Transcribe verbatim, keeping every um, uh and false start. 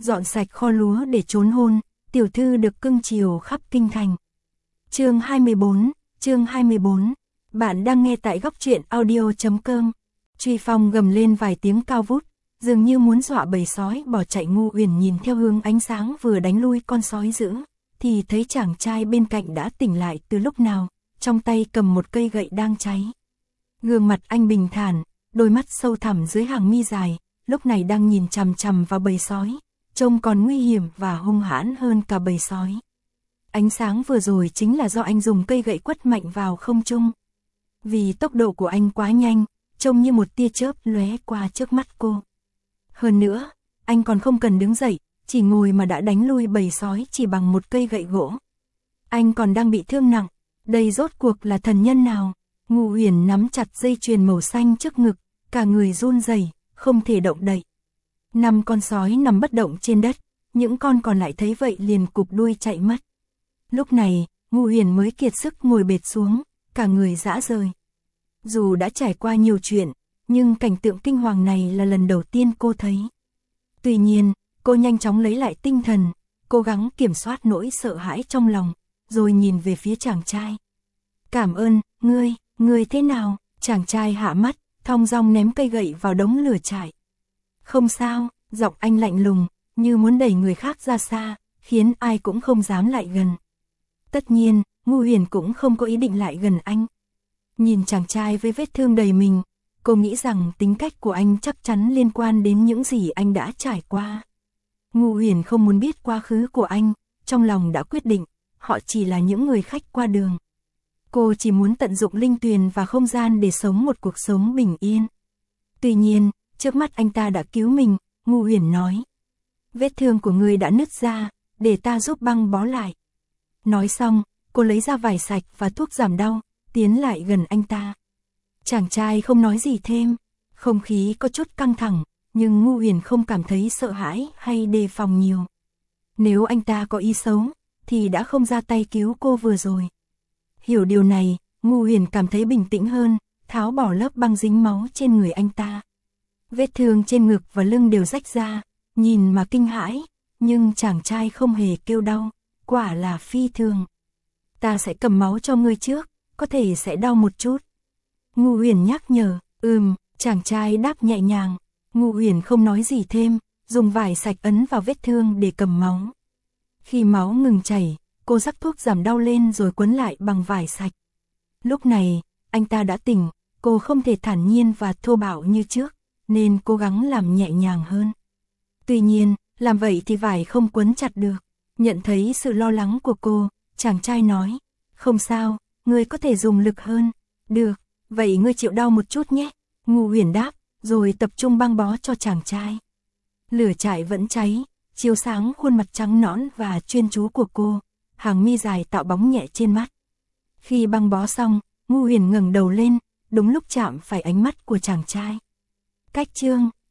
dọn sạch kho lúa để trốn hôn, tiểu thư được cưng chiều khắp kinh thành. Chương hai mươi bốn, chương hai mươi bốn. Bạn đang nghe tại góc truyện audio chấm com. Truy Phong gầm lên vài tiếng cao vút, dường như muốn dọa bầy sói bỏ chạy. Ngu Uyển nhìn theo hướng ánh sáng vừa đánh lui con sói dữ, thì thấy chàng trai bên cạnh đã tỉnh lại từ lúc nào, trong tay cầm một cây gậy đang cháy. Gương mặt anh bình thản, đôi mắt sâu thẳm dưới hàng mi dài, lúc này đang nhìn chằm chằm vào bầy sói, trông còn nguy hiểm và hung hãn hơn cả bầy sói. Ánh sáng vừa rồi chính là do anh dùng cây gậy quất mạnh vào không trung. Vì tốc độ của anh quá nhanh, trông như một tia chớp lóe qua trước mắt cô. Hơn nữa, anh còn không cần đứng dậy, chỉ ngồi mà đã đánh lui bầy sói chỉ bằng một cây gậy gỗ. Anh còn đang bị thương nặng, đây rốt cuộc là thần nhân nào? Ngu Uyển nắm chặt dây chuyền màu xanh trước ngực, cả người run rẩy, không thể động đậy. Năm con sói nằm bất động trên đất, những con còn lại thấy vậy liền cụp đuôi chạy mất. Lúc này, Ngu Uyển mới kiệt sức ngồi bệt xuống, cả người rã rời. Dù đã trải qua nhiều chuyện, nhưng cảnh tượng kinh hoàng này là lần đầu tiên cô thấy. Tuy nhiên, cô nhanh chóng lấy lại tinh thần, cố gắng kiểm soát nỗi sợ hãi trong lòng, rồi nhìn về phía chàng trai. Cảm ơn, ngươi, ngươi thế nào? Chàng trai hạ mắt, thong dong ném cây gậy vào đống lửa trại. Không sao, giọng anh lạnh lùng, như muốn đẩy người khác ra xa, khiến ai cũng không dám lại gần. Tất nhiên, Ngu Uyển cũng không có ý định lại gần anh. Nhìn chàng trai với vết thương đầy mình, cô nghĩ rằng tính cách của anh chắc chắn liên quan đến những gì anh đã trải qua. Ngu Uyển không muốn biết quá khứ của anh, trong lòng đã quyết định, họ chỉ là những người khách qua đường. Cô chỉ muốn tận dụng linh tuyền và không gian để sống một cuộc sống bình yên. Tuy nhiên, trước mắt anh ta đã cứu mình, Ngu Uyển nói. Vết thương của người đã nứt ra, để ta giúp băng bó lại. Nói xong, cô lấy ra vải sạch và thuốc giảm đau, tiến lại gần anh ta. Chàng trai không nói gì thêm, không khí có chút căng thẳng, nhưng Ngu Uyển không cảm thấy sợ hãi hay đề phòng nhiều. Nếu anh ta có ý xấu, thì đã không ra tay cứu cô vừa rồi. Hiểu điều này, Ngu Uyển cảm thấy bình tĩnh hơn, tháo bỏ lớp băng dính máu trên người anh ta. Vết thương trên ngực và lưng đều rách ra, nhìn mà kinh hãi, nhưng chàng trai không hề kêu đau, quả là phi thường. Ta sẽ cầm máu cho ngươi trước, có thể sẽ đau một chút. Ngu Uyển nhắc nhở, ừm, chàng trai đáp nhẹ nhàng. Ngu Uyển không nói gì thêm, dùng vải sạch ấn vào vết thương để cầm máu. Khi máu ngừng chảy, cô rắc thuốc giảm đau lên rồi quấn lại bằng vải sạch. Lúc này, anh ta đã tỉnh, cô không thể thản nhiên và thô bạo như trước, nên cố gắng làm nhẹ nhàng hơn. Tuy nhiên, làm vậy thì vải không quấn chặt được. Nhận thấy sự lo lắng của cô, chàng trai nói, không sao, ngươi có thể dùng lực hơn. Được, vậy ngươi chịu đau một chút nhé. Ngu Uyển đáp, rồi tập trung băng bó cho chàng trai. Lửa trại vẫn cháy, chiếu sáng khuôn mặt trắng nõn và chuyên chú của cô, hàng mi dài tạo bóng nhẹ trên mắt. Khi băng bó xong, Ngu Uyển ngẩng đầu lên, đúng lúc chạm phải ánh mắt của chàng trai. Cách chương